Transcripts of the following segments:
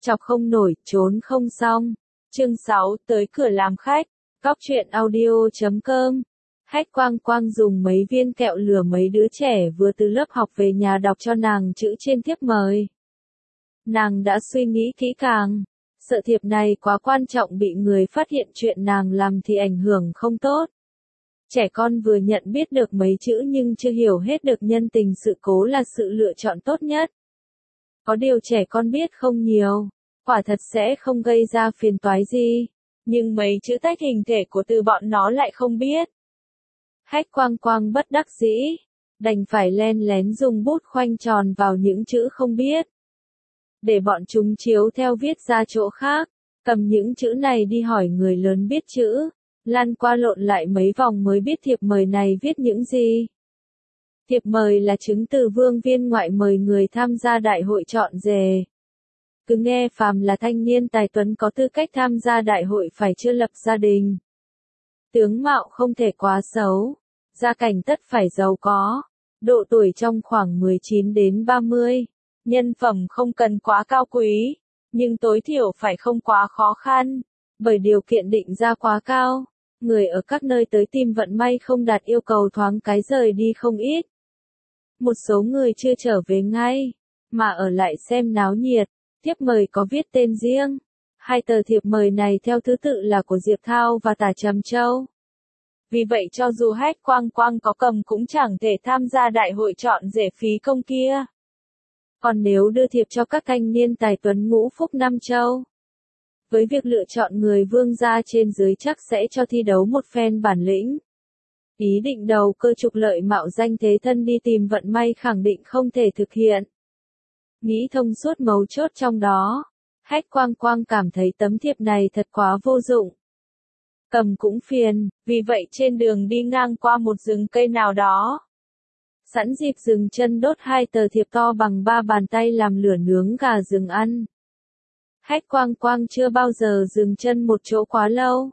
Chọc không nổi, trốn không xong. Chương 6, tới cửa làm khách. Góc truyện audio.com. Hách Quang Quang dùng mấy viên kẹo lừa mấy đứa trẻ vừa từ lớp học về nhà đọc cho nàng chữ trên thiếp mời. Nàng đã suy nghĩ kỹ càng. Sợ thiệp này quá quan trọng bị người phát hiện chuyện nàng làm thì ảnh hưởng không tốt. Trẻ con vừa nhận biết được mấy chữ nhưng chưa hiểu hết được nhân tình sự cố là sự lựa chọn tốt nhất. Có điều trẻ con biết không nhiều, quả thật sẽ không gây ra phiền toái gì, nhưng mấy chữ tách hình thể của từ bọn nó lại không biết. Hách Quang Quang bất đắc dĩ, đành phải len lén dùng bút khoanh tròn vào những chữ không biết. Để bọn chúng chiếu theo viết ra chỗ khác, cầm những chữ này đi hỏi người lớn biết chữ, lăn qua lộn lại mấy vòng mới biết thiệp mời này viết những gì. Thiệp mời là chứng từ Vương Viên Ngoại mời người tham gia đại hội chọn rể. Cứ nghe phàm là thanh niên tài tuấn có tư cách tham gia đại hội phải chưa lập gia đình. Tướng mạo không thể quá xấu, gia cảnh tất phải giàu có, độ tuổi trong khoảng 19 đến 30, nhân phẩm không cần quá cao quý, nhưng tối thiểu phải không quá khó khăn, bởi điều kiện định ra quá cao, người ở các nơi tới tìm vận may không đạt yêu cầu thoáng cái rời đi không ít. Một số người chưa trở về ngay, mà ở lại xem náo nhiệt, thiếp mời có viết tên riêng. Hai tờ thiệp mời này theo thứ tự là của Diệp Thao và Tả Trầm Châu. Vì vậy cho dù Hách Quang Quang có cầm cũng chẳng thể tham gia đại hội chọn rể phí công kia. Còn nếu đưa thiệp cho các thanh niên tài tuấn ngũ phúc năm châu, với việc lựa chọn người vương gia trên dưới chắc sẽ cho thi đấu một phen bản lĩnh. Ý định đầu cơ trục lợi mạo danh thế thân đi tìm vận may khẳng định không thể thực hiện. Nghĩ thông suốt mấu chốt trong đó, Hách Quang Quang cảm thấy tấm thiệp này thật quá vô dụng. Cầm cũng phiền, vì vậy trên đường đi ngang qua một rừng cây nào đó. Sẵn dịp dừng chân đốt hai tờ thiệp to bằng 3 bàn tay làm lửa nướng gà rừng ăn. Hách Quang Quang chưa bao giờ dừng chân một chỗ quá lâu.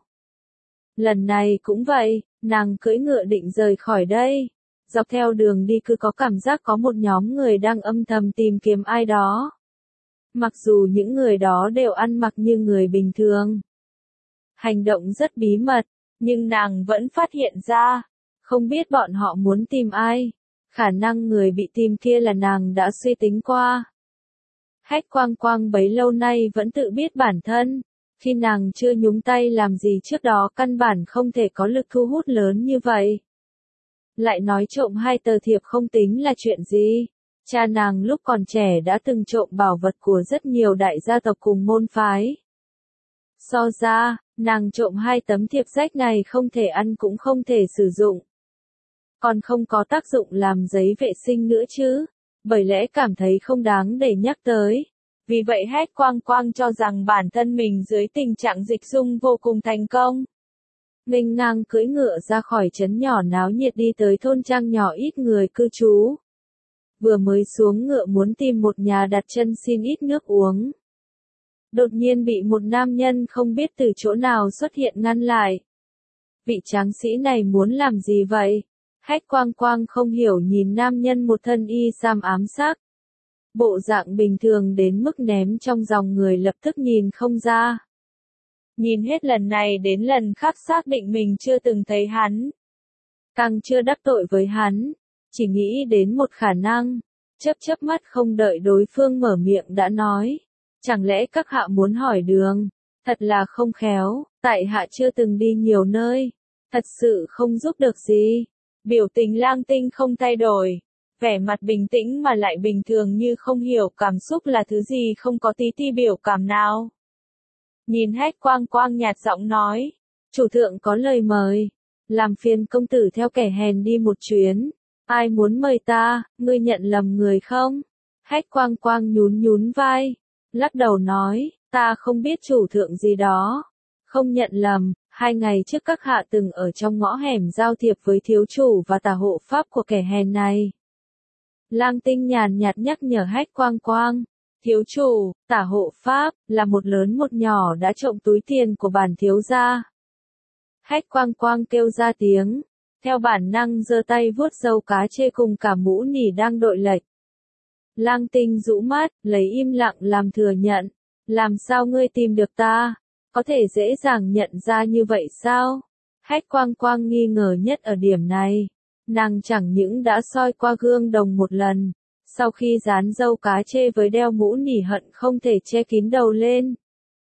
Lần này cũng vậy, nàng cưỡi ngựa định rời khỏi đây. Dọc theo đường đi cứ có cảm giác có một nhóm người đang âm thầm tìm kiếm ai đó. Mặc dù những người đó đều ăn mặc như người bình thường. Hành động rất bí mật, nhưng nàng vẫn phát hiện ra. Không biết bọn họ muốn tìm ai. Khả năng người bị tìm kia là nàng đã suy tính qua. Hách Quang Quang bấy lâu nay vẫn tự biết bản thân. Khi nàng chưa nhúng tay làm gì trước đó căn bản không thể có lực thu hút lớn như vậy. Lại nói trộm hai tờ thiệp không tính là chuyện gì. Cha nàng lúc còn trẻ đã từng trộm bảo vật của rất nhiều đại gia tộc cùng môn phái. So ra, nàng trộm hai tấm thiệp rách này không thể ăn cũng không thể sử dụng. Còn không có tác dụng làm giấy vệ sinh nữa chứ, bởi lẽ cảm thấy không đáng để nhắc tới. Vì vậy Hách Quang Quang cho rằng bản thân mình dưới tình trạng dịch dung vô cùng thành công. Nghênh ngang cưỡi ngựa ra khỏi trấn nhỏ náo nhiệt đi tới thôn trang nhỏ ít người cư trú. Vừa mới xuống ngựa muốn tìm một nhà đặt chân xin ít nước uống. Đột nhiên bị một nam nhân không biết từ chỗ nào xuất hiện ngăn lại. Vị tráng sĩ này muốn làm gì vậy? Hách Quang Quang không hiểu nhìn nam nhân một thân y sam ám sắc. Bộ dạng bình thường đến mức ném trong dòng người lập tức nhìn không ra. Nhìn hết lần này đến lần khác xác định mình chưa từng thấy hắn. Càng chưa đắc tội với hắn, chỉ nghĩ đến một khả năng. Chớp mắt không đợi đối phương mở miệng đã nói. Chẳng lẽ các hạ muốn hỏi đường? Thật là không khéo, tại hạ chưa từng đi nhiều nơi. Thật sự không giúp được gì. Biểu tình Lang Tinh không thay đổi. Vẻ mặt bình tĩnh mà lại bình thường như không hiểu cảm xúc là thứ gì không có tí ti biểu cảm nào. Nhìn Hách Quang Quang nhạt giọng nói. Chủ thượng có lời mời. Làm phiền công tử theo kẻ hèn đi một chuyến. Ai muốn mời ta, ngươi nhận lầm người không? Hách Quang Quang nhún vai. Lắc đầu nói, ta không biết chủ thượng gì đó. Không nhận lầm, 2 ngày trước các hạ từng ở trong ngõ hẻm giao thiệp với thiếu chủ và tả hộ pháp của kẻ hèn này. Lang Tinh nhàn nhạt nhắc nhở Hách Quang Quang. Thiếu chủ, tả hộ pháp, là một lớn một nhỏ đã trộm túi tiền của bản thiếu gia. Hách Quang Quang kêu ra tiếng. Theo bản năng giơ tay vuốt râu cá chê cùng cả mũ nỉ đang đội lệch. Lang Tinh rũ mắt, lấy im lặng làm thừa nhận. Làm sao ngươi tìm được ta? Có thể dễ dàng nhận ra như vậy sao? Hách Quang Quang nghi ngờ nhất ở điểm này. Nàng chẳng những đã soi qua gương đồng một lần, sau khi dán dâu cá chê với đeo mũ nỉ hận không thể che kín đầu lên.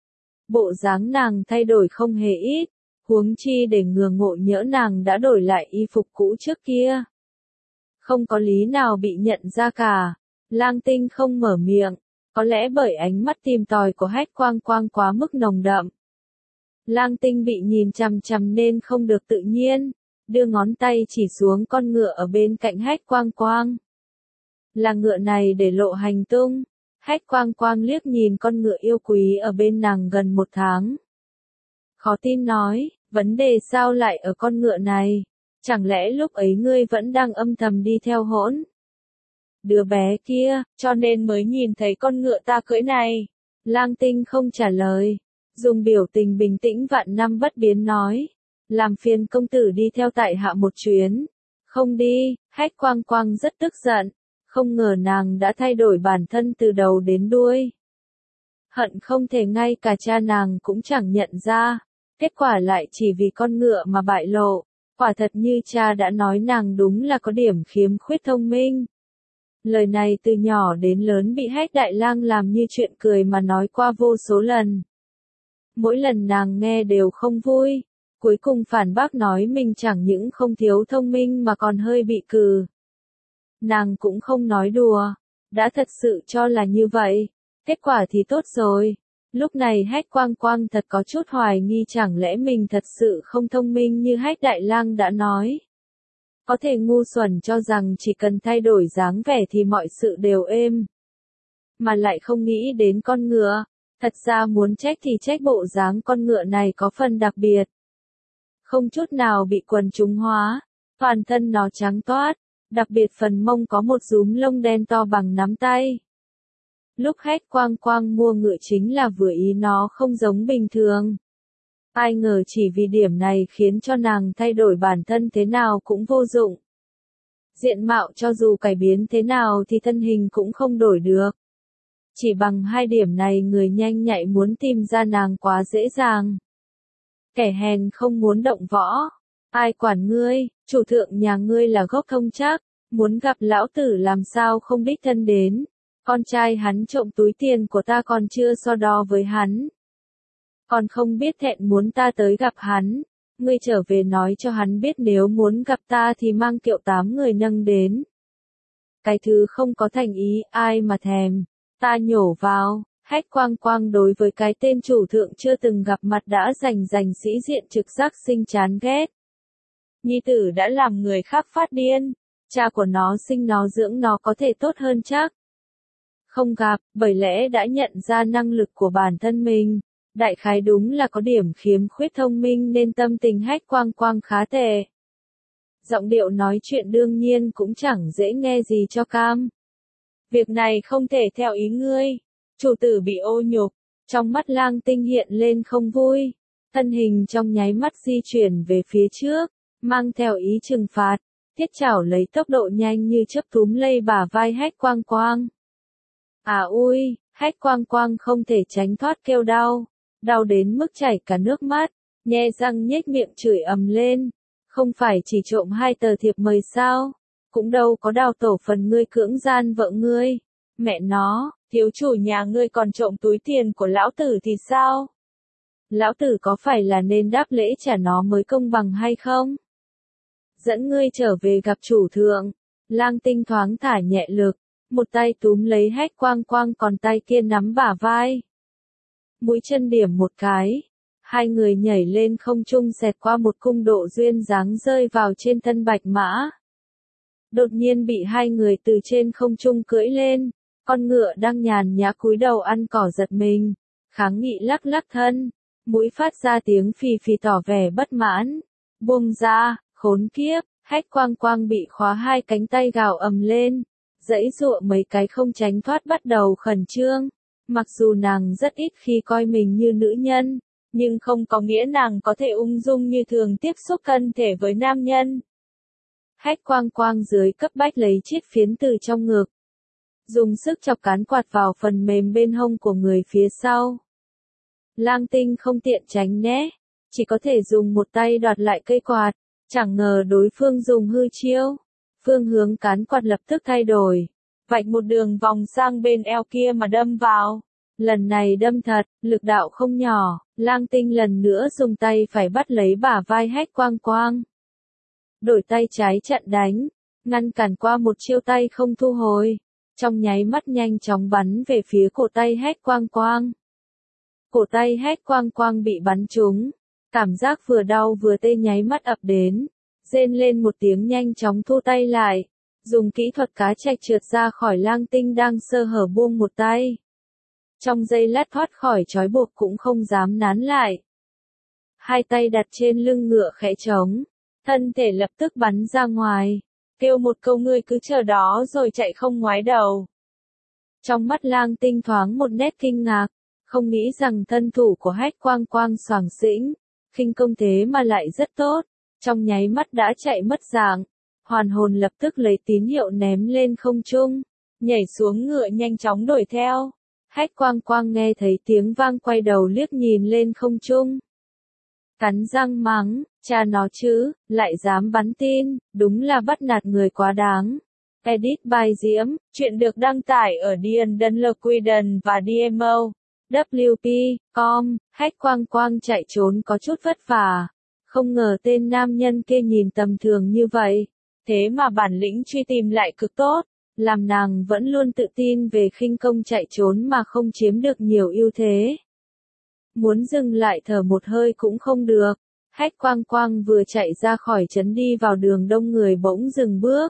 Bộ dáng nàng thay đổi không hề ít, huống chi để ngừa ngộ nhỡ nàng đã đổi lại y phục cũ trước kia. Không có lý nào bị nhận ra cả. Lang Tinh không mở miệng, có lẽ bởi ánh mắt tìm tòi của Hách Quang Quang quá mức nồng đậm. Lang Tinh bị nhìn chằm chằm nên không được tự nhiên, đưa ngón tay chỉ xuống con ngựa ở bên cạnh Hách Quang Quang. Là ngựa này để lộ hành tung. Hách Quang Quang liếc nhìn con ngựa yêu quý ở bên nàng gần 1 tháng. Khó tin nói, vấn đề sao lại ở con ngựa này? Chẳng lẽ lúc ấy ngươi vẫn đang âm thầm đi theo hỗn đứa bé kia, cho nên mới nhìn thấy con ngựa ta cưỡi này? Lang Tinh không trả lời, dùng biểu tình bình tĩnh vạn năm bất biến nói, làm phiền công tử đi theo tại hạ một chuyến. Không đi. Hách Quang Quang rất tức giận, không ngờ nàng đã thay đổi bản thân từ đầu đến đuôi. Hận không thể ngay cả cha nàng cũng chẳng nhận ra, kết quả lại chỉ vì con ngựa mà bại lộ. Quả thật như cha đã nói, nàng đúng là có điểm khiếm khuyết thông minh. Lời này từ nhỏ đến lớn bị Hách Đại Lang làm như chuyện cười mà nói qua vô số lần. Mỗi lần nàng nghe đều không vui, cuối cùng phản bác nói mình chẳng những không thiếu thông minh mà còn hơi bị cừ. Nàng cũng không nói đùa, đã thật sự cho là như vậy, kết quả thì tốt rồi. Lúc này Hách Quang Quang thật có chút hoài nghi chẳng lẽ mình thật sự không thông minh như Hách Đại Lang đã nói. Có thể ngu xuẩn cho rằng chỉ cần thay đổi dáng vẻ thì mọi sự đều êm. Mà lại không nghĩ đến con ngựa, thật ra muốn trách thì trách bộ dáng con ngựa này có phần đặc biệt. Không chút nào bị quần chúng hóa, toàn thân nó trắng toát, đặc biệt phần mông có một rúm lông đen to bằng nắm tay. Lúc Hách Quang Quang mua ngựa chính là vừa ý nó không giống bình thường. Ai ngờ chỉ vì điểm này khiến cho nàng thay đổi bản thân thế nào cũng vô dụng. Diện mạo cho dù cải biến thế nào thì thân hình cũng không đổi được. Chỉ bằng 2 điểm này người nhanh nhạy muốn tìm ra nàng quá dễ dàng. Kẻ hèn không muốn động võ. Ai quản ngươi, chủ thượng nhà ngươi là gốc thông chắc, muốn gặp lão tử làm sao không đích thân đến. Con trai hắn trộm túi tiền của ta còn chưa so đo với hắn. Còn không biết thẹn muốn ta tới gặp hắn. Ngươi trở về nói cho hắn biết nếu muốn gặp ta thì mang kiệu 8 người nâng đến. Cái thứ không có thành ý ai mà thèm. Ta nhổ vào. Hách Quang Quang đối với cái tên chủ thượng chưa từng gặp mặt đã giành sĩ diện trực giác sinh chán ghét. Nhi tử đã làm người khác phát điên. Cha của nó sinh nó dưỡng nó có thể tốt hơn chắc. Không gặp, bởi lẽ đã nhận ra năng lực của bản thân mình. Đại khái đúng là có điểm khiếm khuyết thông minh nên tâm tình Hách Quang Quang khá tệ. Giọng điệu nói chuyện đương nhiên cũng chẳng dễ nghe gì cho cam. Việc này không thể theo ý ngươi. Chủ tử bị ô nhục. Trong mắt Lang Tinh hiện lên không vui. Thân hình trong nháy mắt di chuyển về phía trước, mang theo ý trừng phạt. Thiết chảo lấy tốc độ nhanh như chớp túm lấy bả vai Hách Quang Quang. À ui, Hách Quang Quang không thể tránh thoát kêu đau. Đau đến mức chảy cả nước mắt, nhe răng nhếch miệng chửi ầm lên. Không phải chỉ trộm 2 tờ thiệp mời sao? Cũng đâu có đào tổ phần ngươi cưỡng gian vợ ngươi. Mẹ nó, thiếu chủ nhà ngươi còn trộm túi tiền của lão tử thì sao? Lão tử có phải là nên đáp lễ trả nó mới công bằng hay không? Dẫn ngươi trở về gặp chủ thượng. Lang Tinh thoáng thả nhẹ lực, một tay túm lấy Hách Quang Quang còn tay kia nắm bả vai. Mũi chân điểm một cái, 2 người nhảy lên không trung xẹt qua một cung độ duyên dáng rơi vào trên thân bạch mã. Đột nhiên bị 2 người từ trên không trung cưỡi lên, con ngựa đang nhàn nhã cúi đầu ăn cỏ giật mình, kháng nghị lắc lắc thân, mũi phát ra tiếng phì phì tỏ vẻ bất mãn. Buông ra, khốn kiếp, Hách Quang Quang bị khóa 2 cánh tay gào ầm lên, giãy giụa mấy cái không tránh thoát bắt đầu khẩn trương. Mặc dù nàng rất ít khi coi mình như nữ nhân, nhưng không có nghĩa nàng có thể ung dung như thường tiếp xúc thân thể với nam nhân. Hách Quang Quang dưới cấp bách lấy chiếc phiến từ trong ngực dùng sức chọc cán quạt vào phần mềm bên hông của người phía sau. Lang Tinh không tiện tránh né, chỉ có thể dùng một tay đoạt lại cây quạt, chẳng ngờ đối phương dùng hư chiêu. Phương hướng cán quạt lập tức thay đổi, vạch một đường vòng sang bên eo kia mà đâm vào. Lần này đâm thật, lực đạo không nhỏ, Lang Tinh lần nữa dùng tay phải bắt lấy bả vai Hách Quang Quang. Đổi tay trái chặn đánh, ngăn cản qua một chiêu tay không thu hồi, trong nháy mắt nhanh chóng bắn về phía cổ tay Hách Quang Quang. Cổ tay Hách Quang Quang bị bắn trúng, cảm giác vừa đau vừa tê nháy mắt ập đến, rên lên một tiếng nhanh chóng thu tay lại, dùng kỹ thuật cá trạch trượt ra khỏi Lang Tinh đang sơ hở buông một tay. Trong giây lát thoát khỏi trói buộc cũng không dám nán lại. Hai tay đặt trên lưng ngựa khẽ trống, thân thể lập tức bắn ra ngoài, kêu một câu ngươi cứ chờ đó rồi chạy không ngoái đầu. Trong mắt Lang Tinh thoáng một nét kinh ngạc, không nghĩ rằng thân thủ của Hách Quang Quang xoàng xĩnh, khinh công thế mà lại rất tốt, trong nháy mắt đã chạy mất dạng, hoàn hồn lập tức lấy tín hiệu ném lên không trung, nhảy xuống ngựa nhanh chóng đuổi theo. Hách Quang Quang nghe thấy tiếng vang quay đầu liếc nhìn lên không trung. Cắn răng mắng, cha nó chứ, lại dám bắn tin, đúng là bắt nạt người quá đáng. Edit by Diễm, chuyện được đăng tải ở Diandunloquiden và DMO. WP.com, Hách Quang Quang chạy trốn có chút vất vả. Không ngờ tên nam nhân kia nhìn tầm thường như vậy, thế mà bản lĩnh truy tìm lại cực tốt, làm nàng vẫn luôn tự tin về khinh công chạy trốn mà không chiếm được nhiều ưu thế. Muốn dừng lại thở một hơi cũng không được, Hách Quang Quang vừa chạy ra khỏi trấn đi vào đường đông người bỗng dừng bước.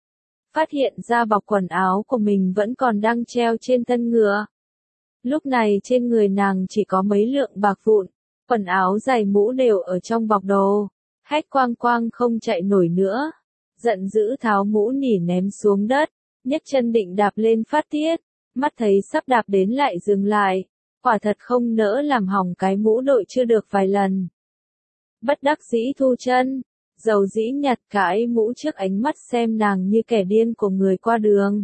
Phát hiện ra bọc quần áo của mình vẫn còn đang treo trên thân ngựa. Lúc này trên người nàng chỉ có mấy lượng bạc vụn, quần áo giày mũ đều ở trong bọc đồ. Hách Quang Quang không chạy nổi nữa, giận dữ tháo mũ nỉ ném xuống đất, nhấc chân định đạp lên phát tiết, mắt thấy sắp đạp đến lại dừng lại, quả thật không nỡ làm hỏng cái mũ đội chưa được vài lần. Bất đắc dĩ thu chân, dầu dĩ nhặt cái mũ trước ánh mắt xem nàng như kẻ điên của người qua đường.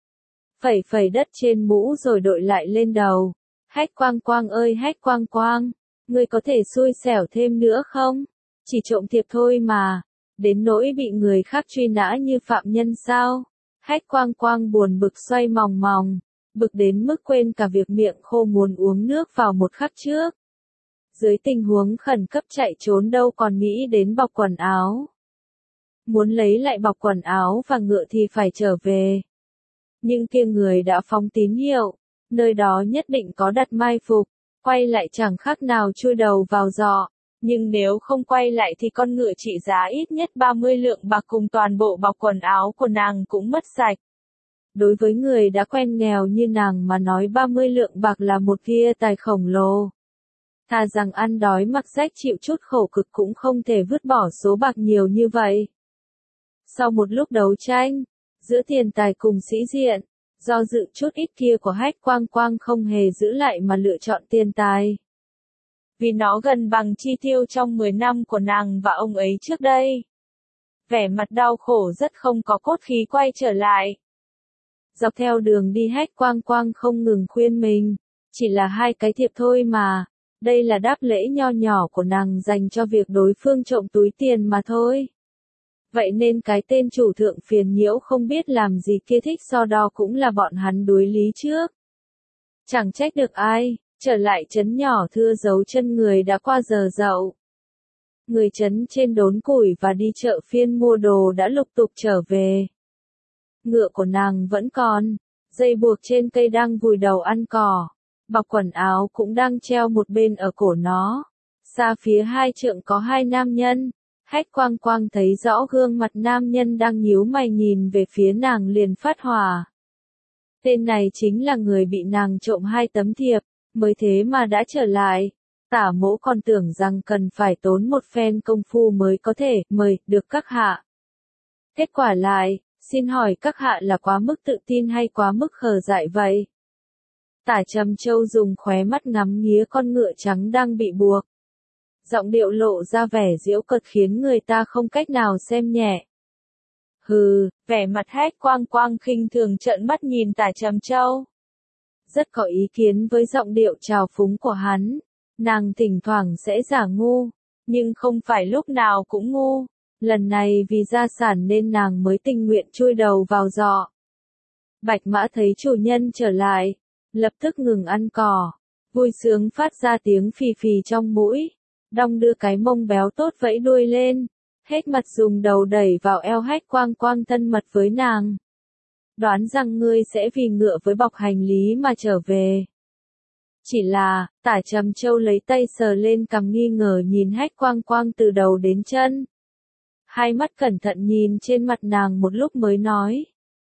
Phẩy phẩy đất trên mũ rồi đội lại lên đầu. Hách Quang Quang ơi Hách Quang Quang, ngươi có thể xui xẻo thêm nữa không? Chỉ trộm thiệp thôi mà, đến nỗi bị người khác truy nã như phạm nhân sao? Hách Quang Quang buồn bực xoay mòng mòng, bực đến mức quên cả việc miệng khô muốn uống nước vào một khắc trước. Dưới tình huống khẩn cấp chạy trốn đâu còn nghĩ đến bọc quần áo. Muốn lấy lại bọc quần áo và ngựa thì phải trở về. Nhưng kia người đã phóng tín hiệu, nơi đó nhất định có đặt mai phục, quay lại chẳng khác nào chui đầu vào giọ. Nhưng nếu không quay lại thì con ngựa trị giá ít nhất 30 lượng bạc cùng toàn bộ bọc quần áo của nàng cũng mất sạch. Đối với người đã quen nghèo như nàng mà nói 30 lượng bạc là một kia tài khổng lồ. Thà rằng ăn đói mặc rách chịu chút khổ cực cũng không thể vứt bỏ số bạc nhiều như vậy. Sau một lúc đấu tranh, giữa tiền tài cùng sĩ diện, do dự chút ít kia của Hách Quang Quang không hề giữ lại mà lựa chọn tiền tài. Vì nó gần bằng chi tiêu trong 10 năm của nàng và ông ấy trước đây. Vẻ mặt đau khổ rất không có cốt khí quay trở lại. Dọc theo đường đi Hách Quang Quang không ngừng khuyên mình, chỉ là 2 cái thiệp thôi mà, đây là đáp lễ nho nhỏ của nàng dành cho việc đối phương trộm túi tiền mà thôi. Vậy nên cái tên chủ thượng phiền nhiễu không biết làm gì kia thích so đo cũng là bọn hắn đối lý trước. Chẳng trách được ai, trở lại trấn nhỏ thưa dấu chân người đã qua giờ dậu. Người trấn trên đốn củi và đi chợ phiên mua đồ đã lục tục trở về. Ngựa của nàng vẫn còn, dây buộc trên cây đang vùi đầu ăn cỏ, bọc quần áo cũng đang treo một bên ở cổ nó. Xa phía 2 trượng có 2 nam nhân. Hách Quang Quang thấy rõ gương mặt nam nhân đang nhíu mày nhìn về phía nàng liền phát hỏa. Tên này chính là người bị nàng trộm 2 tấm thiệp, mới thế mà đã trở lại. Tả mỗ còn tưởng rằng cần phải tốn một phen công phu mới có thể mời được các hạ. Kết quả lại, xin hỏi các hạ là quá mức tự tin hay quá mức khờ dại vậy? Tả Trầm Châu dùng khóe mắt ngắm nghía con ngựa trắng đang bị buộc. Giọng điệu lộ ra vẻ giễu cợt khiến người ta không cách nào xem nhẹ. Hừ, vẻ mặt Hách Quang Quang khinh thường trợn mắt nhìn Tả Trầm Châu. Rất có ý kiến với giọng điệu trào phúng của hắn. Nàng thỉnh thoảng sẽ giả ngu, nhưng không phải lúc nào cũng ngu. Lần này vì gia sản nên nàng mới tình nguyện chui đầu vào giọ. Bạch Mã thấy chủ nhân trở lại, lập tức ngừng ăn cỏ, vui sướng phát ra tiếng phì phì trong mũi, đong đưa cái mông béo tốt vẫy đuôi lên, hết mặt dùng đầu đẩy vào eo Hách Quang Quang thân mật với nàng. Đoán rằng ngươi sẽ vì ngựa với bọc hành lý mà trở về. Chỉ là, Tả Trầm Châu lấy tay sờ lên cằm nghi ngờ nhìn Hách Quang Quang từ đầu đến chân. Hai mắt cẩn thận nhìn trên mặt nàng một lúc mới nói.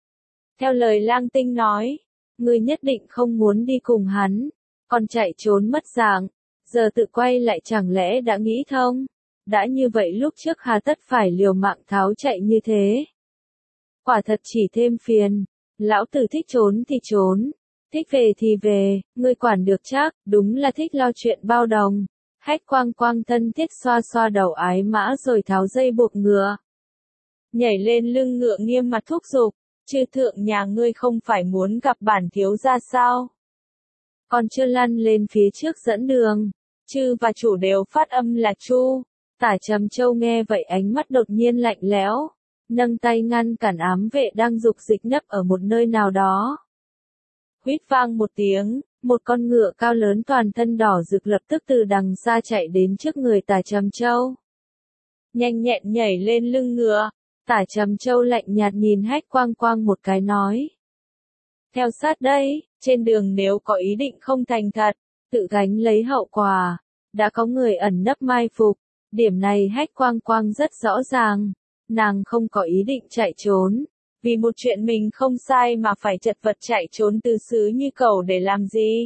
Theo lời Lang Tinh nói, ngươi nhất định không muốn đi cùng hắn, còn chạy trốn mất dạng, giờ tự quay lại chẳng lẽ đã nghĩ thông, đã như vậy lúc trước hà tất phải liều mạng tháo chạy như thế. Quả thật chỉ thêm phiền, lão tử thích trốn thì trốn, thích về thì về, ngươi quản được chắc, đúng là thích lo chuyện bao đồng. Hách Quang Quang thân thiết xoa xoa đầu ái mã rồi tháo dây buộc ngựa. Nhảy lên lưng ngựa nghiêm mặt thúc giục, chư thượng nhà ngươi không phải muốn gặp bản thiếu gia sao? Còn chưa lăn lên phía trước dẫn đường, chư và chủ đều phát âm là chu. Tả Trầm Châu nghe vậy ánh mắt đột nhiên lạnh lẽo, nâng tay ngăn cản ám vệ đang dục dịch nấp ở một nơi nào đó. Huýt vang một tiếng, một con ngựa cao lớn toàn thân đỏ rực lập tức từ đằng xa chạy đến trước người Tả Trầm Châu. Nhanh nhẹn nhảy lên lưng ngựa, Tả Trầm Châu lạnh nhạt nhìn Hách Quang Quang một cái nói. Theo sát đây, trên đường nếu có ý định không thành thật, tự gánh lấy hậu quả, đã có người ẩn nấp mai phục, điểm này Hách Quang Quang rất rõ ràng, nàng không có ý định chạy trốn. Vì một chuyện mình không sai mà phải chật vật chạy trốn từ xứ như cẩu để làm gì?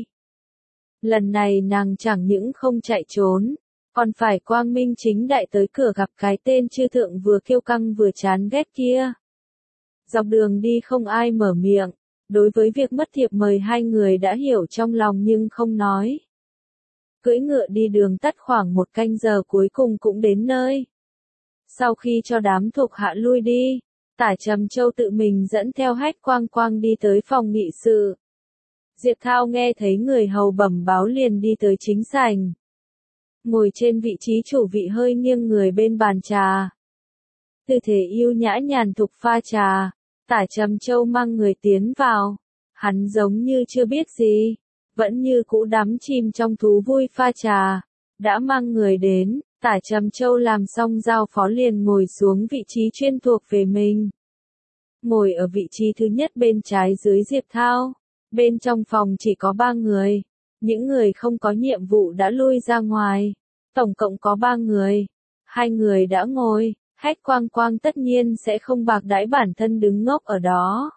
Lần này nàng chẳng những không chạy trốn, còn phải quang minh chính đại tới cửa gặp cái tên chư thượng vừa kiêu căng vừa chán ghét kia. Dọc đường đi không ai mở miệng, đối với việc mất thiệp mời hai người đã hiểu trong lòng nhưng không nói. Cưỡi ngựa đi đường tắt khoảng 1 canh giờ cuối cùng cũng đến nơi. Sau khi cho đám thuộc hạ lui đi, Tả Trầm Châu tự mình dẫn theo Hách Quang Quang đi tới phòng nghị sự. Diệp Thao nghe thấy người hầu bẩm báo liền đi tới chính sảnh. Ngồi trên vị trí chủ vị hơi nghiêng người bên bàn trà. Tư thế yêu nhã nhàn thục pha trà, Tả Trầm Châu mang người tiến vào. Hắn giống như chưa biết gì, vẫn như cũ đắm chìm trong thú vui pha trà. Đã mang người đến, Tả Trầm Châu làm xong giao phó liền ngồi xuống vị trí chuyên thuộc về mình. Ngồi ở vị trí thứ nhất bên trái dưới Diệp Thao. Bên trong phòng chỉ có 3 người. Những người không có nhiệm vụ đã lui ra ngoài. Tổng cộng có 3 người. 2 người đã ngồi. Hách Quang Quang tất nhiên sẽ không bạc đãi bản thân đứng ngốc ở đó.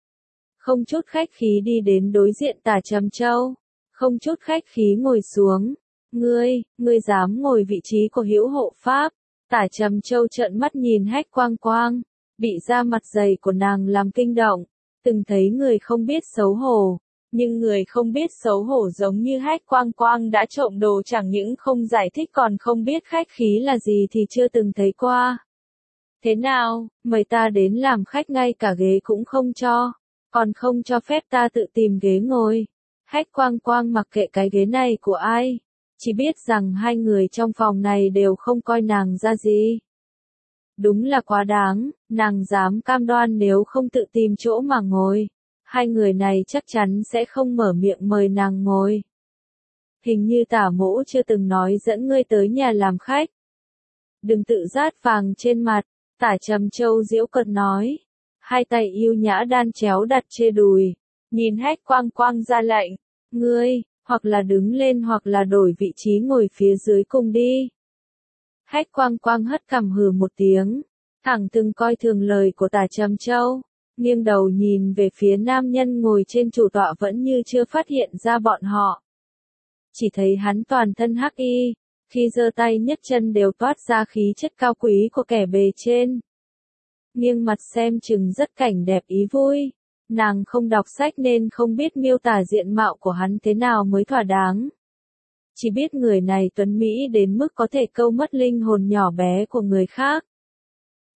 Không chút khách khí đi đến đối diện Tả Trầm Châu. Không chút khách khí ngồi xuống. Ngươi dám ngồi vị trí của hữu hộ pháp. Tả Trầm Châu trợn mắt nhìn Hách Quang Quang, bị da mặt dày của nàng làm kinh động, từng thấy người không biết xấu hổ, nhưng người không biết xấu hổ giống như Hách Quang Quang đã trộm đồ chẳng những không giải thích còn không biết khách khí là gì thì chưa từng thấy qua. Thế nào, mời ta đến làm khách ngay cả ghế cũng không cho, còn không cho phép ta tự tìm ghế ngồi. Hách Quang Quang mặc kệ cái ghế này của ai. Chỉ biết rằng 2 người trong phòng này đều không coi nàng ra gì. Đúng là quá đáng, nàng dám cam đoan nếu không tự tìm chỗ mà ngồi. 2 người này chắc chắn sẽ không mở miệng mời nàng ngồi. Hình như Tả Mỗ chưa từng nói dẫn ngươi tới nhà làm khách. Đừng tự rát vàng trên mặt, Tả Trầm Châu giễu cợt nói. 2 tay yêu nhã đan chéo đặt trên đùi, nhìn Hách Quang Quang ra lệnh. Ngươi, hoặc là đứng lên hoặc là đổi vị trí ngồi phía dưới cùng đi. Hách Quang Quang hất cằm hừ một tiếng, thẳng từng coi thường lời của Tả Trầm Châu, nghiêng đầu nhìn về phía nam nhân ngồi trên chủ tọa vẫn như chưa phát hiện ra bọn họ. Chỉ thấy hắn toàn thân hắc y, khi giơ tay nhấc chân đều toát ra khí chất cao quý của kẻ bề trên. Nghiêng mặt xem chừng rất cảnh đẹp ý vui. Nàng không đọc sách nên không biết miêu tả diện mạo của hắn thế nào mới thỏa đáng. Chỉ biết người này tuấn mỹ đến mức có thể câu mất linh hồn nhỏ bé của người khác.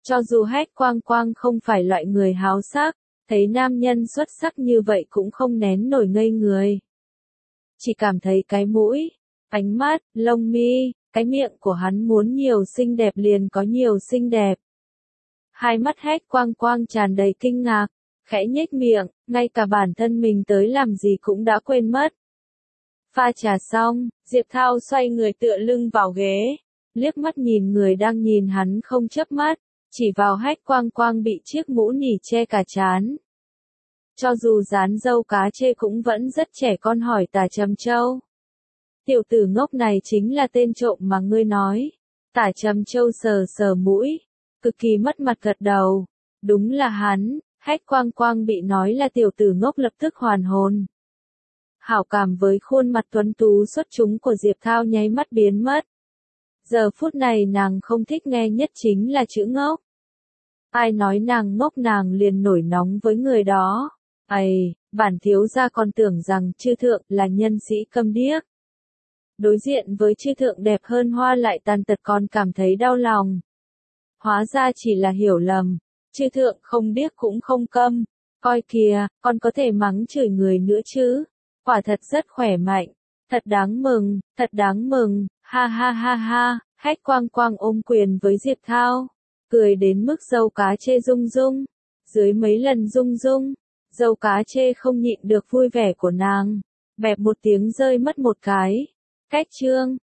Cho dù Hách Quang Quang không phải loại người háo sắc, thấy nam nhân xuất sắc như vậy cũng không nén nổi ngây người. Chỉ cảm thấy cái mũi, ánh mắt, lông mi, cái miệng của hắn muốn nhiều xinh đẹp liền có nhiều xinh đẹp. Hai mắt Hách Quang Quang tràn đầy kinh ngạc, khẽ nhếch miệng, ngay cả bản thân mình tới làm gì cũng đã quên mất. Pha trà xong, Diệp Thao xoay người tựa lưng vào ghế, liếc mắt nhìn người đang nhìn hắn không chớp mắt, chỉ vào Hách Quang Quang bị chiếc mũ nỉ che cả trán. Cho dù dán dâu cá chê cũng vẫn rất trẻ con, hỏi Tả Trầm Châu. Tiểu tử ngốc này chính là tên trộm mà ngươi nói. Tả Trầm Châu sờ sờ mũi, cực kỳ mất mặt gật đầu. Đúng là hắn. Hách Quang Quang bị nói là tiểu tử ngốc lập tức hoàn hồn. Hảo cảm với khuôn mặt tuấn tú xuất chúng của Diệp Thao nháy mắt biến mất. Giờ phút này nàng không thích nghe nhất chính là chữ ngốc. Ai nói nàng ngốc nàng liền nổi nóng với người đó. Ây, bản thiếu gia còn tưởng rằng chư thượng là nhân sĩ câm điếc. Đối diện với chư thượng đẹp hơn hoa lại tàn tật còn cảm thấy đau lòng. Hóa ra chỉ là hiểu lầm. Chư thượng không điếc cũng không câm. Coi kìa, con có thể mắng chửi người nữa chứ. Quả thật rất khỏe mạnh. Thật đáng mừng, thật đáng mừng. Ha ha ha ha. Hách Quang Quang ôm quyền với Diệp Thao. Cười đến mức dâu cá chê rung rung. Dưới mấy lần rung rung, dâu cá chê không nhịn được vui vẻ của nàng. Bẹp một tiếng rơi mất một cái. Cách chương.